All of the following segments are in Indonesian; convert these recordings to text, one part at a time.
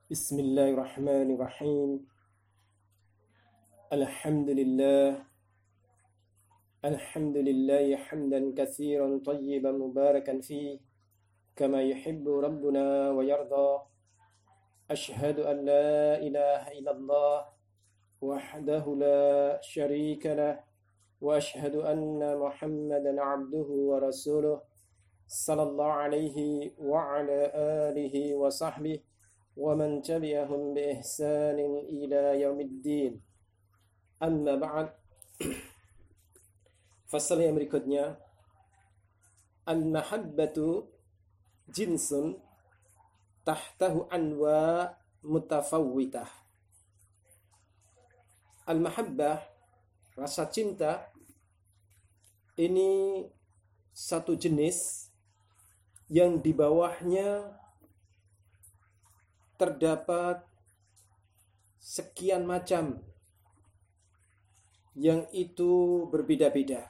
Bismillahirrahmanirrahim. Alhamdulillah. Alhamdulillah hamdan katsiran tayyiban mubarakan fi kama yuhibbu rabbuna wa yarda. Ashhadu an la ilaha illallah wahdahu la syarika lah wa ashhadu anna Muhammadan abduhu wa rasuluh sallallahu alaihi wa ala alihi wa sahbihi wa man tabi'ahum bi ihsanin ila yaumiddin. Amma ba'd. Fasal yang berikutnya, al-mahabbatu jinsun tahtahu anwa mutafawwitah. Al-mahabbah, rasa cinta, ini satu jenis yang di bawahnya terdapat sekian macam yang itu berbeda-beda.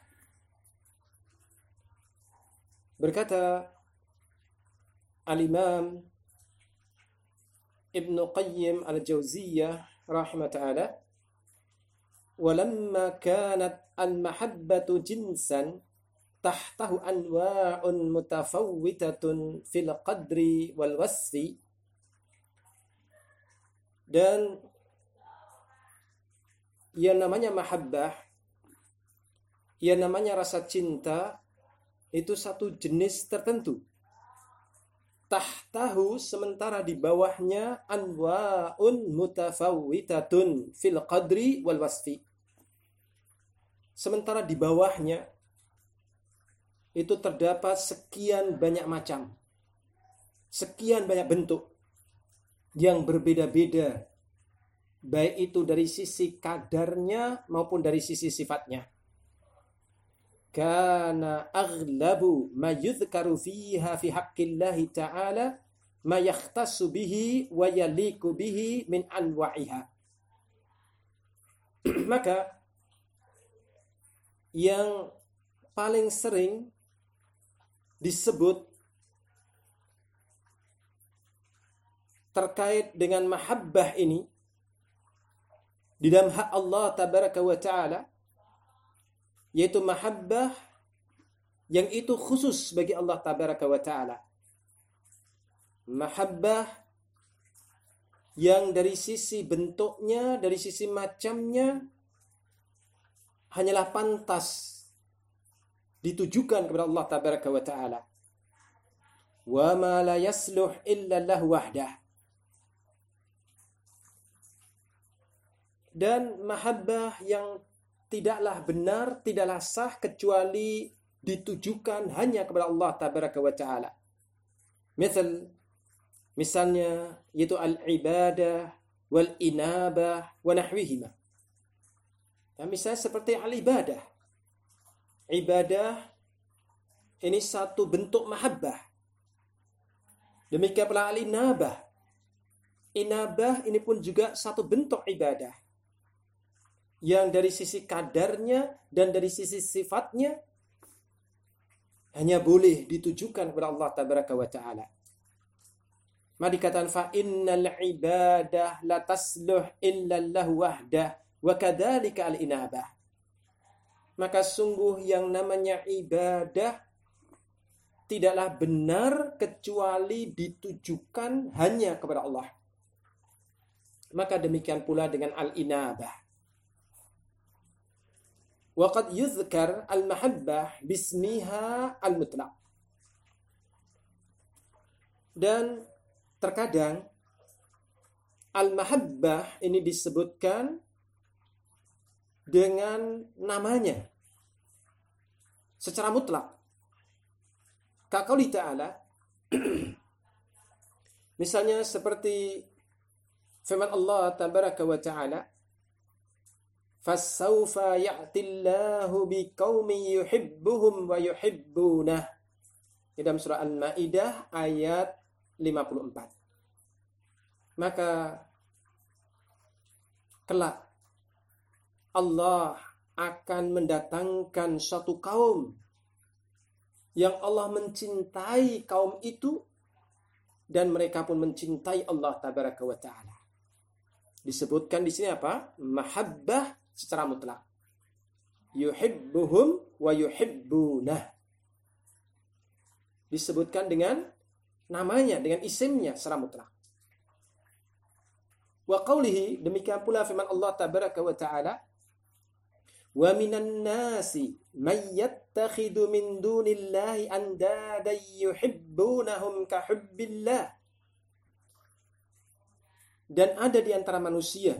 Berkata Al-Imam Ibn Qayyim Al-Jawziyah rahimahullah, "Walamma kanat al-mahabbatu jinsan tahtahu anwa'un mutafawwitatun fil qadri wal wasfi." Dan yang namanya mahabbah, yang namanya rasa cinta, itu satu jenis tertentu. Tahtahu, sementara di bawahnya, anwa'un mutafawwitatun fil qadri wal wasfi. Sementara di bawahnya itu terdapat sekian banyak macam, sekian banyak bentuk yang berbeda-beda, baik itu dari sisi kadarnya maupun dari sisi sifatnya. Kana aghlabu ma yudhkaru fiha fi haqqillahi ta'ala ma yakhtassu bihi wa yaliku bihi min anwa'iha. Maka yang paling sering disebut terkait dengan mahabbah ini di dalam hak Allah tabaraka wa ta'ala, yaitu mahabbah yang itu khusus bagi Allah tabaraka wa ta'ala. Mahabbah yang dari sisi bentuknya, dari sisi macamnya hanyalah pantas ditujukan kepada Allah tabaraka wa ta'ala. Wa ma la yasluh illa lahu wahdah. Dan mahabbah yang tidaklah benar, tidaklah sah kecuali ditujukan hanya kepada Allah tabaraka wa ta'ala. Misalnya yaitu al-ibadah wal inabah wa nahwihima. Nah, misalnya seperti al-ibadah. Ibadah ini satu bentuk mahabbah. Demikian pula al-inabah. Inabah ini pun juga satu bentuk ibadah, yang dari sisi kadarnya dan dari sisi sifatnya hanya boleh ditujukan kepada Allah tabaraka wa ta'ala. Maka dikatakan fa innal ibadah la tasluh illa lahu wahdah wa kadzalika al inabah. Maka sungguh yang namanya ibadah tidaklah benar kecuali ditujukan hanya kepada Allah. Maka demikian pula dengan al inabah. Waqad yuzkar al-mahabbah bismiha al-mutlaq. Dan terkadang al-mahabbah ini disebutkan dengan namanya secara mutlak. Kaqouli ta'ala, misalnya seperti firman Allah tabaraka wa ta'ala, فَسَوْفَ يَأْتِ اللَّهُ بِقَوْمٍ يُحِبُّهُمْ وَيُحِبُّونَهُ. Dalam surah Al-Maidah ayat 54. Maka kelak Allah akan mendatangkan suatu kaum yang Allah mencintai kaum itu dan mereka pun mencintai Allah tabaraka wa ta'ala. Disebutkan di sini apa? Mahabbah secara mutlak. Yuhibbuhum wa yuhibbunah. Disebutkan dengan namanya, dengan isimnya secara mutlak. Wa qawlihi, demikian pula firman Allah tabaraka wa ta'ala, wa minan nasi may yattakhidhu min dunillahi andadan yuhibbunahum ka hubbillah. Dan ada di antara manusia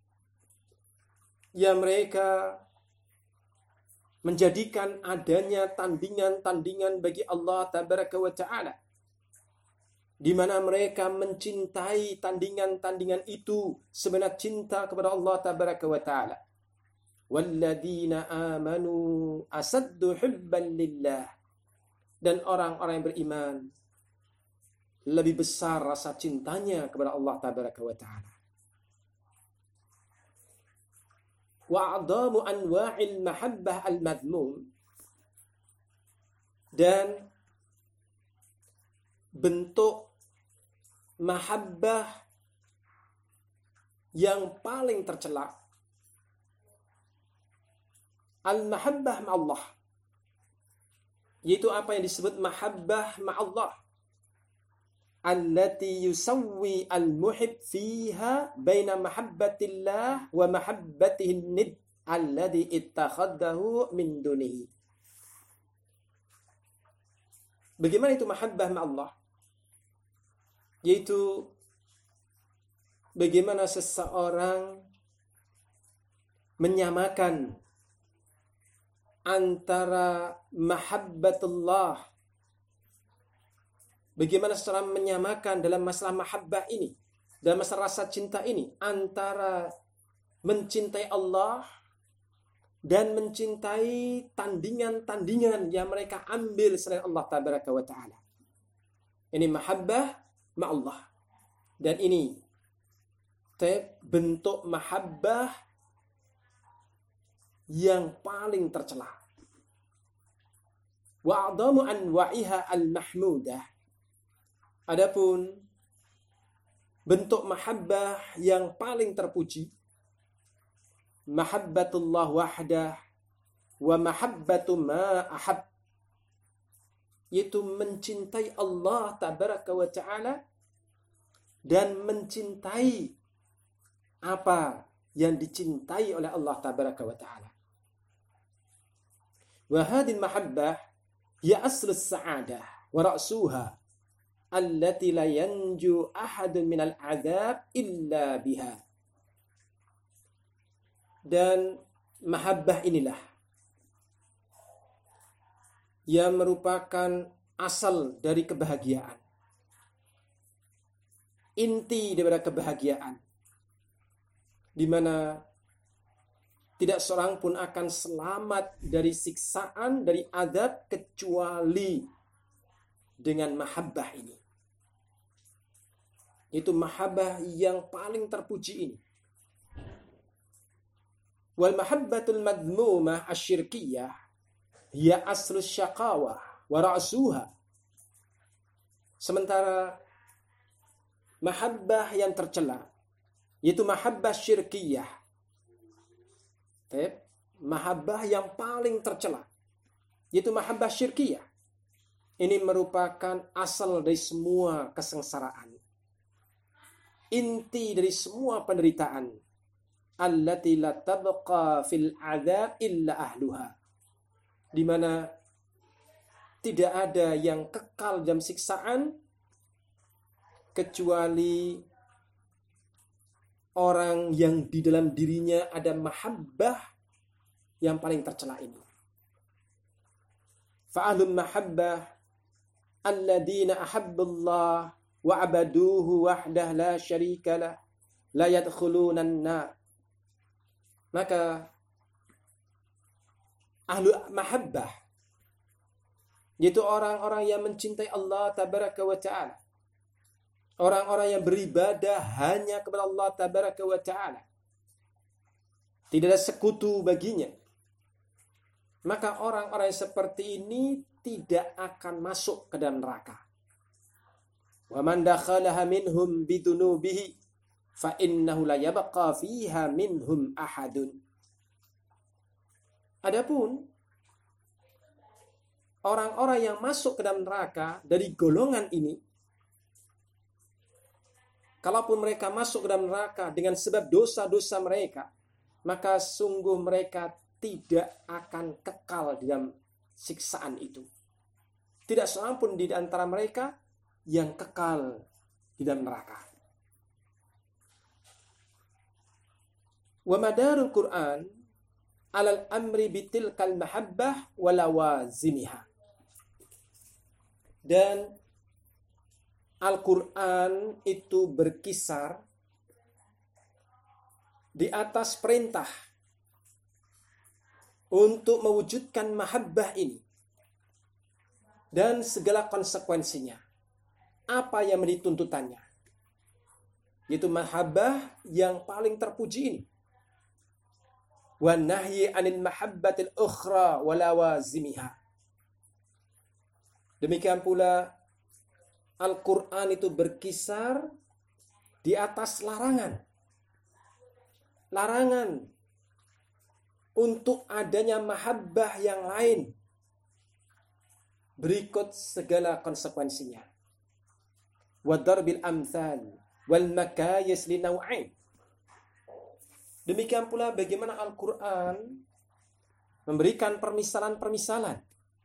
yang mereka menjadikan adanya tandingan-tandingan bagi Allah tabaraka wa ta'ala, di mana mereka mencintai tandingan-tandingan itu sebenar cinta kepada Allah tabaraka wa ta'ala. Walladzina amanu asaddu hubban lillah. Dan orang-orang yang beriman lebih besar rasa cintanya kepada Allah tabaraka wa ta'ala. Wa'adamu anwa'il mahabbah al-madmum. Dan bentuk mahabbah yang paling tercela, al-mahabbah ma'allah, yaitu apa yang disebut mahabbah ma'allah, allati yusawwi al-muhib fiha baina mahabbatillah wa mahabbatihin nid alladhi ittakhadahu min dunihi. Bagaimana itu mahabbah ma'allah? Yaitu bagaimana seseorang menyamakan antara mahabbatullah, bagaimana seseorang menyamakan dalam masalah mahabbah ini, dalam masalah rasa cinta ini, antara mencintai Allah dan mencintai tandingan-tandingan yang mereka ambil selain Allah tabaraka wa ta'ala. Ini mahabbah ma'allah. Dan ini bentuk mahabbah yang paling tercela. Wa'adamu anwa'iha al-mahmudah. Adapun bentuk mahabbah yang paling terpuji, mahabbatullah wahdah wa mahabbatu ma ahab, yaitu mencintai Allah tabaraka wa ta'ala dan mencintai apa yang dicintai oleh Allah tabaraka wa ta'ala. Wa hadhihi mahabbah ya aslus sa'adah wa ra'suha allati la yanju ahadun minal azab illa biha. Dan mahabbah inilah yang merupakan asal dari kebahagiaan, inti daripada kebahagiaan, di mana tidak seorang pun akan selamat dari siksaan, dari azab, kecuali dengan mahabbah ini. Itu mahabbah yang paling terpuji ini. Wal mahabbatul madmumah asyirkiyah hiya aslus syaqawah wa ra'suha. Sementara mahabbah yang tercela, yaitu mahabbah syirkiyah, mahabbah yang paling tercela, yaitu mahabbah syirkiyah, ini merupakan asal dari semua kesengsaraan, inti dari semua penderitaan, allati la tabqa fil adzab illa ahluha, di mana tidak ada yang kekal dalam siksaan kecuali orang yang di dalam dirinya ada mahabbah yang paling tercela ini. Fa'ahlul mahabbah alladina ahabballah wa abaduhu wahdah la syarika lah la yadkhulunan nar. Maka ahlu mahabbah, yaitu orang-orang yang mencintai Allah tabaraka wa ta'ala, orang-orang yang beribadah hanya kepada Allah tabaraka wa ta'ala, tidak ada sekutu baginya, maka orang-orang seperti ini tidak akan masuk ke dalam neraka. Wa man dakhalaha minhum bidunubihi fa innahu la yabqa fiha minhum ahadun. Adapun orang-orang yang masuk ke dalam neraka dari golongan ini, kalaupun mereka masuk ke dalam neraka dengan sebab dosa-dosa mereka, maka sungguh mereka tidak akan kekal di dalam siksaan itu. Tidak seorang pun di antara mereka yang kekal di dalam neraka. Wa madarul Qur'an alal amri bitilkal mahabbah wa lawazimiha. Dan Al-Quran itu berkisar di atas perintah untuk mewujudkan mahabbah ini dan segala konsekuensinya. Apa yang menjadi tuntutannya? Yaitu mahabbah yang paling terpuji ini. Wa nahyi anil mahabbatil ukhra wa lawazimiha. Demikian pula Al-Quran itu berkisar di atas larangan. Larangan untuk adanya mahabbah yang lain berikut segala konsekuensinya. Wa darbil amthal wal makayis li naw'ain. Demikian pula bagaimana Al-Quran memberikan permisalan-permisalan,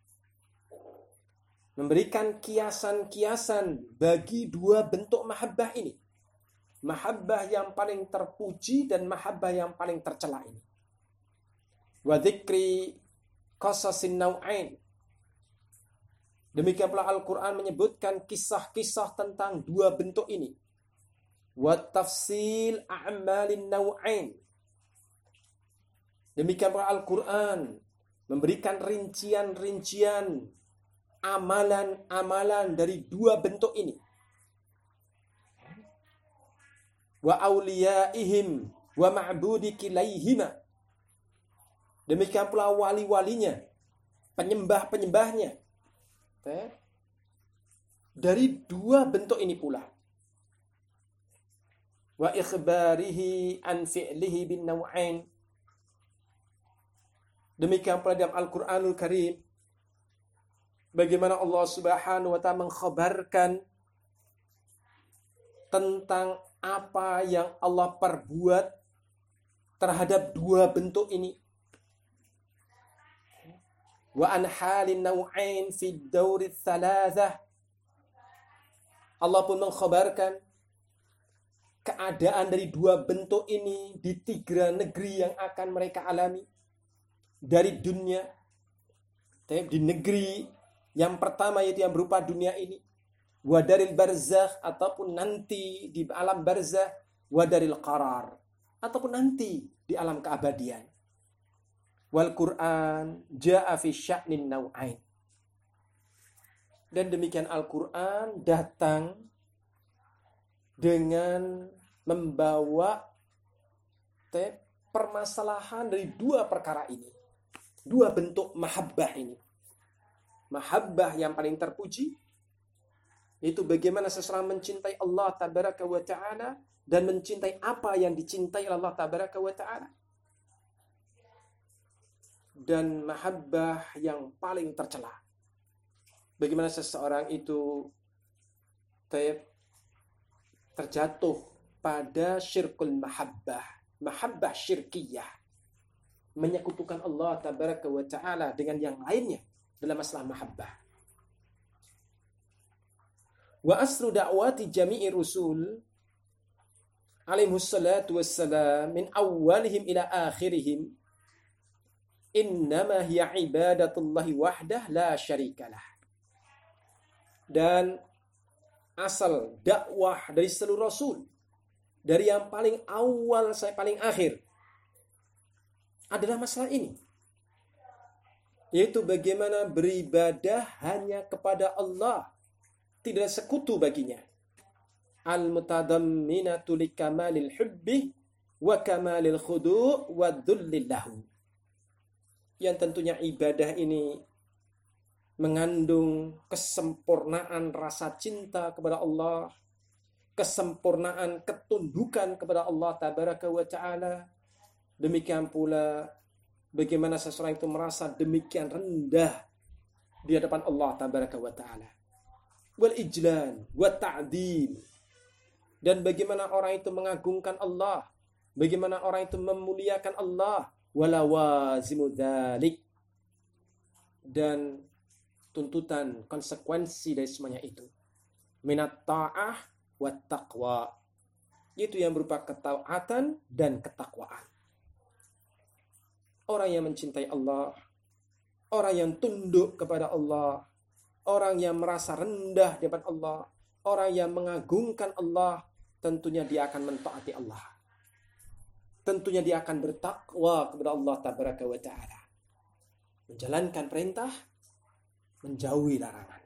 memberikan kiasan-kiasan bagi dua bentuk mahabbah ini. Mahabbah yang paling terpuji dan mahabbah yang paling tercela ini. Wa dzikri qasasin naw'ain. Demikian pula Al-Quran menyebutkan kisah-kisah tentang dua bentuk ini. Wa tafsil a'malin naw'ain. Demikian pula Al-Quran memberikan rincian-rincian amalan-amalan dari dua bentuk ini. Wa awliyaihim wa ma'budi kilaihima. Demikian pula wali-walinya, penyembah-penyembahnya. Dari dua bentuk ini pula. Wa ikhbarihi an fi'lihi bin naw'ain. Demikian pula dalam Al-Quranul Karim, bagaimana Allah Subhanahu wa ta'ala mengkhabarkan tentang apa yang Allah perbuat terhadap dua bentuk ini. Wa an halin naw'ain fi dawri thalathah. Allah pun mengkhabarkan keadaan dari dua bentuk ini di tiga negeri yang akan mereka alami. Dari dunia, di negeri yang pertama yaitu yang berupa dunia ini. Wa daril barzakh, ataupun nanti di alam barzakh. Wa daril qarar, ataupun nanti di alam keabadian. Wal Qur'an ja'a fi sya'nin naw'ain. Dan demikian Al-Quran datang dengan membawa permasalahan dari dua perkara ini. Dua bentuk mahabbah ini. Mahabbah yang paling terpuji, itu bagaimana seseorang mencintai Allah tabaraka wa ta'ala dan mencintai apa yang dicintai Allah tabaraka wa ta'ala. Dan mahabbah yang paling tercela, bagaimana seseorang itu terjatuh pada syirkul mahabbah, mahabbah syirkiyah, menyekutukan Allah tabaraka wa ta'ala dengan yang lainnya dalam masalah mahabbah. Wa asru da'wati jami'i rusul alaihimus salatu wassalam min awalihim ila akhirihim innama hiya ibadatullahi wahdah la syarikalah. Dan asal dakwah dari seluruh rasul, dari yang paling awal sampai paling akhir, adalah masalah ini, yaitu bagaimana beribadah hanya kepada Allah, tidak ada sekutu baginya. Al-mutadamminatu likamalil hubbi wa kamalil khudu' wa dhullillahu. Yang tentunya ibadah ini mengandung kesempurnaan rasa cinta kepada Allah, kesempurnaan ketundukan kepada Allah Tabaraka wa Ta'ala. Demikian pula bagaimana seseorang itu merasa demikian rendah di hadapan Allah Tabaraka wa Ta'ala. Wal ijlal wa ta'dil. Dan bagaimana orang itu mengagungkan Allah, bagaimana orang itu memuliakan Allah, wala wazimu dzalik. Dan tuntutan, konsekuensi dari semuanya itu. Minat ta'ah wa taqwa. Itu yang berupa ketaatan dan ketakwaan. Orang yang mencintai Allah, orang yang tunduk kepada Allah, orang yang merasa rendah di hadapan Allah, orang yang mengagungkan Allah, tentunya dia akan mentaati Allah. Tentunya dia akan bertakwa kepada Allah Tabaraka wa Ta'ala. Menjalankan perintah, menjauhi larangan.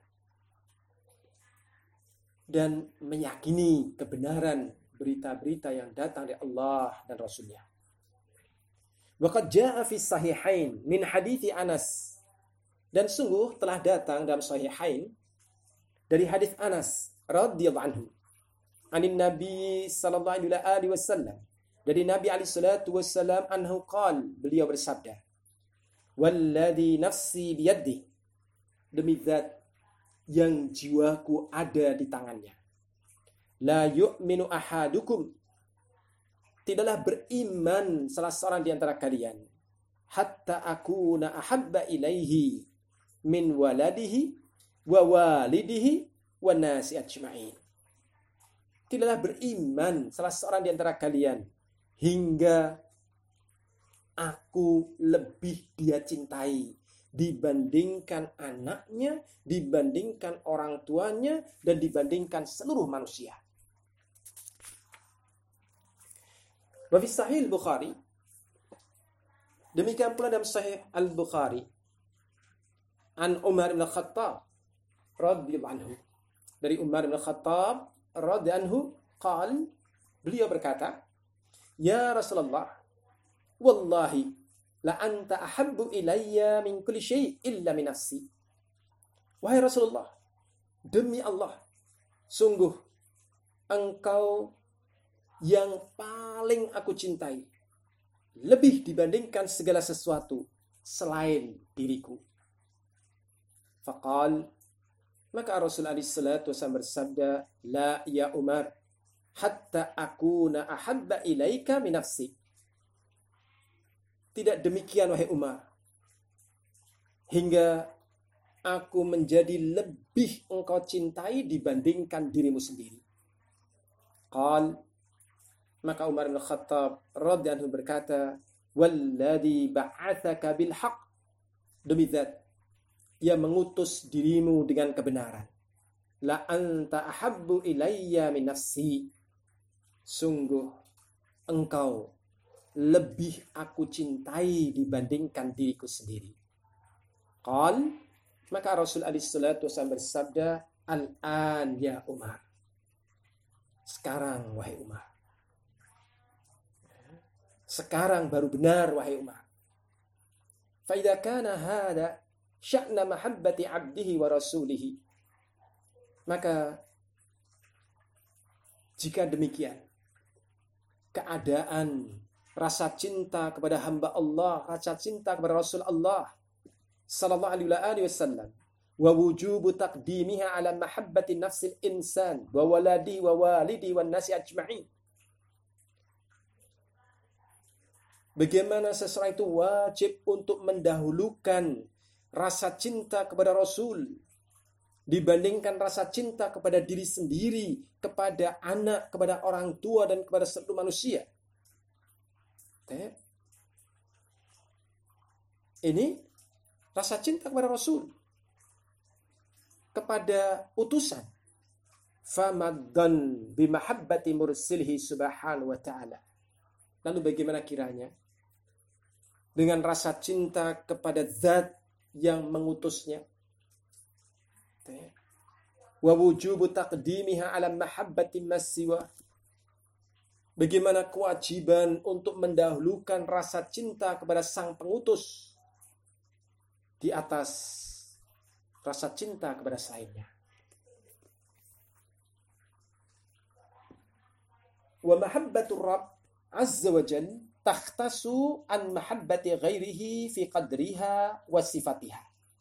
Dan meyakini kebenaran berita-berita yang datang dari Allah dan Rasulnya. Waqad jaa'a fi sahihain min hadithi Anas. Dan sungguh telah datang dalam sahihain dari hadis Anas radhiyallahu anhu. Anin Nabi sallallahu alaihi wasallam. Dari Nabi alaihi salatu wasallam anhu qala, beliau bersabda, "Walladzi nafsi biyadihi." Demi zat yang jiwaku ada di tangannya. La yu'minu ahadukum. Tidaklah beriman salah seorang di antara kalian. Hatta akuna ahabba ilaihi min waladihi wa walidihi wa nasi ajma'in. Tidaklah beriman salah seorang di antara kalian hingga aku lebih dia cintai dibandingkan anaknya, dibandingkan orang tuanya, dan dibandingkan seluruh manusia. Wa fi Sahih Al-Bukhari, demikian pula dalam Sahih Al-Bukhari, an Umar bin Khattab radhiyallahu anhu, dari Umar bin Khattab radhiyallahu anhu qala, beliau berkata, "Ya Rasulullah, wallahi la anta ahabbu ilayya min kulli syai' illa min nafsi." Wahai Rasulullah, demi Allah, sungguh engkau yang paling aku cintai, lebih dibandingkan segala sesuatu selain diriku. Faqal, maka Rasul alaihi salatu wasallam bersabda, "La ya Umar, hatta akuna ahabba ilaika min nafsi." Tidak demikian wahai Umar, hingga aku menjadi lebih engkau cintai dibandingkan dirimu sendiri. Qal, maka Umar bin Khattab radhiyallahu anhu berkata, "Walladzi ba'atsaka bil haqq." Demi zat yang mengutus dirimu dengan kebenaran. La anta ahabbu ilayya min nafsi. Sungguh engkau lebih aku cintai dibandingkan diriku sendiri. Qal, maka Rasul alaihi salatu wasallam bersabda, "Al-an ya Umar." Sekarang wahai Umar. Sekarang baru benar wahai Umar. Fa idza kana hada sya'na mahabbati 'abdihi wa rasulihi. Maka jika demikian keadaan rasa cinta kepada hamba Allah, rasa cinta kepada Rasul Allah sallallahu alaihi wasallam, wa wujubu taqdimiha ala mahabbati nafsil insan wa waladi wa walidi wan nasi ajma'in. Bagaimana seseorang itu wajib untuk mendahulukan rasa cinta kepada Rasul dibandingkan rasa cinta kepada diri sendiri, kepada anak, kepada orang tua, dan kepada seluruh manusia. Ini rasa cinta kepada Rasul, kepada utusan. Famaddan bimahabbati mursilhi subhanahu wa ta'ala. Lalu bagaimana kiranya dengan rasa cinta kepada zat yang mengutusnya? Wa wujubu taqdimiha ala mahabbati masiwa. Bagaimana kewajiban untuk mendahulukan rasa cinta kepada sang pengutus di atas rasa cinta kepada selainnya. Wa mahabbatur Rabb azza wa jal takhtasu an mahabbati ghairihi fi qadriha wa sifatiha.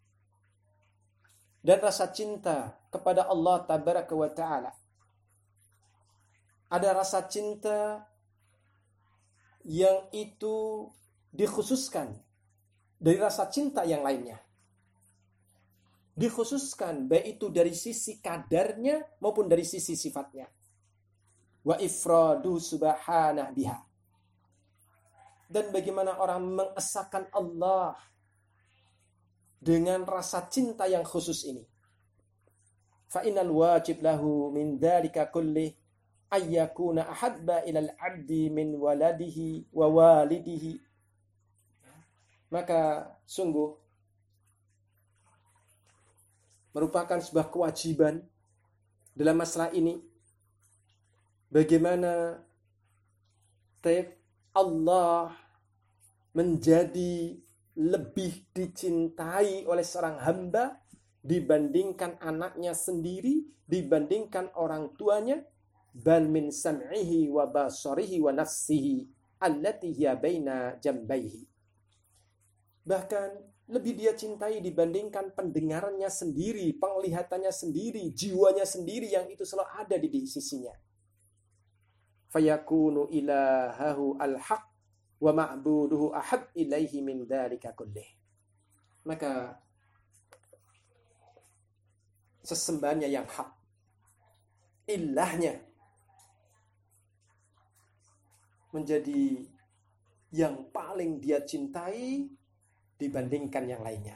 Dan rasa cinta kepada Allah tabaraka wa ta'ala, ada rasa cinta yang itu dikhususkan dari rasa cinta yang lainnya. Dikhususkan baik itu dari sisi kadarnya maupun dari sisi sifatnya. Wa ifradu subhanah biha. Dan bagaimana orang mengesahkan Allah dengan rasa cinta yang khusus ini. Fa innal wajib lahu min dzalika kullih ayyakuna ahabba ilal abdi min waladihi wa walidihi. Maka sungguh merupakan sebuah kewajiban dalam masalah ini, bagaimana Allah menjadi lebih dicintai oleh seorang hamba dibandingkan anaknya sendiri, dibandingkan orang tuanya, bal min sam'ihi wa basarihi wa nafsihi allati hiya baina jambaihi. Bahkan lebih dia cintai dibandingkan pendengarannya sendiri, penglihatannya sendiri, jiwanya sendiri yang itu selalu ada di sisinya. Fayakunu ilahahu al-haq wa ma'buduhu ahab ilaihi min dzalika kullih. Maka sesembahannya yang hak, ilahnya menjadi yang paling dia cintai dibandingkan yang lainnya.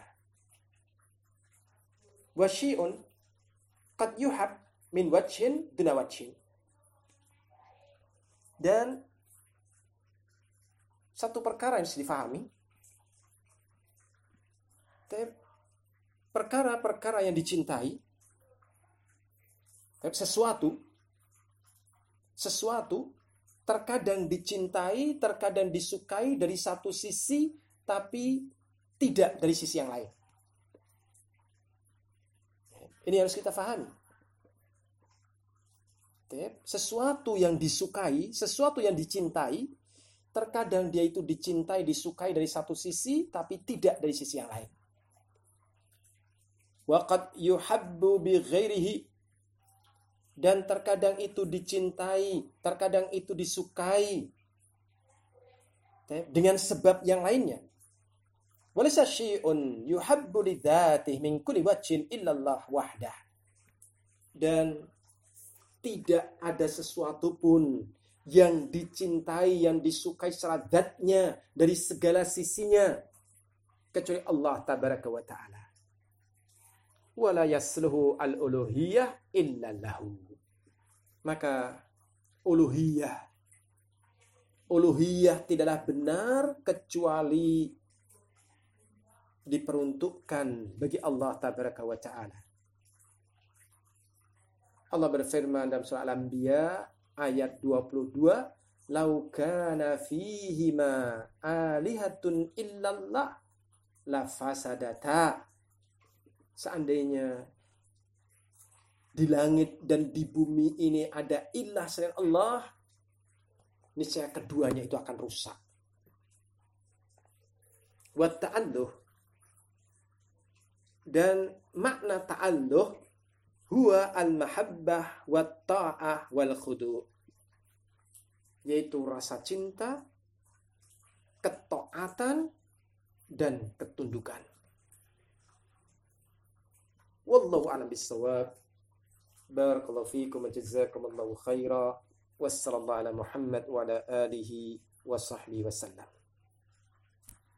Wa syai'un qad yuhab min wajhin duna wajhin. Dan satu perkara yang harus difahami, perkara-perkara yang dicintai, sesuatu terkadang dicintai, terkadang disukai dari satu sisi, tapi tidak dari sisi yang lain. Ini harus kita pahami. Sesuatu yang disukai, sesuatu yang dicintai, terkadang dia itu dicintai, disukai dari satu sisi, tapi tidak dari sisi yang lain. Wa qad yuhabbu bi ghairihi. Dan terkadang itu dicintai, terkadang itu disukai dengan sebab yang lainnya. Walaysa syai'un yuhabbu li dzatihi min kulli wajhin illa Allah wahdah. Dan tidak ada sesuatu pun yang dicintai, yang disukai secara zatnya dari segala sisinya kecuali Allah tabaraka wa ta'ala. Wala yasluhu al-uluhiyah illa lahu. Maka uluhiyah tidaklah benar kecuali diperuntukkan bagi Allah tabaraka wa ta'ala. Allah berfirman dalam surah Al-Anbiya ayat 22, "Lau kana fihima alihatun illallah la fasadata." Seandainya di langit dan di bumi ini ada ilah selain Allah, niscaya keduanya itu akan rusak. Wa ta'alluh, dan makna ta'alluh huwa al-mahabbah wa ta'ah wal khudu', yaitu rasa cinta, ketaatan, dan ketundukan. Wallahu a'lam bis-shawab. Barakallahu fiikum wa jazakumullahu khaira. Wassallallahu ala Muhammad wa ala alihi wa sahbihi wasallam.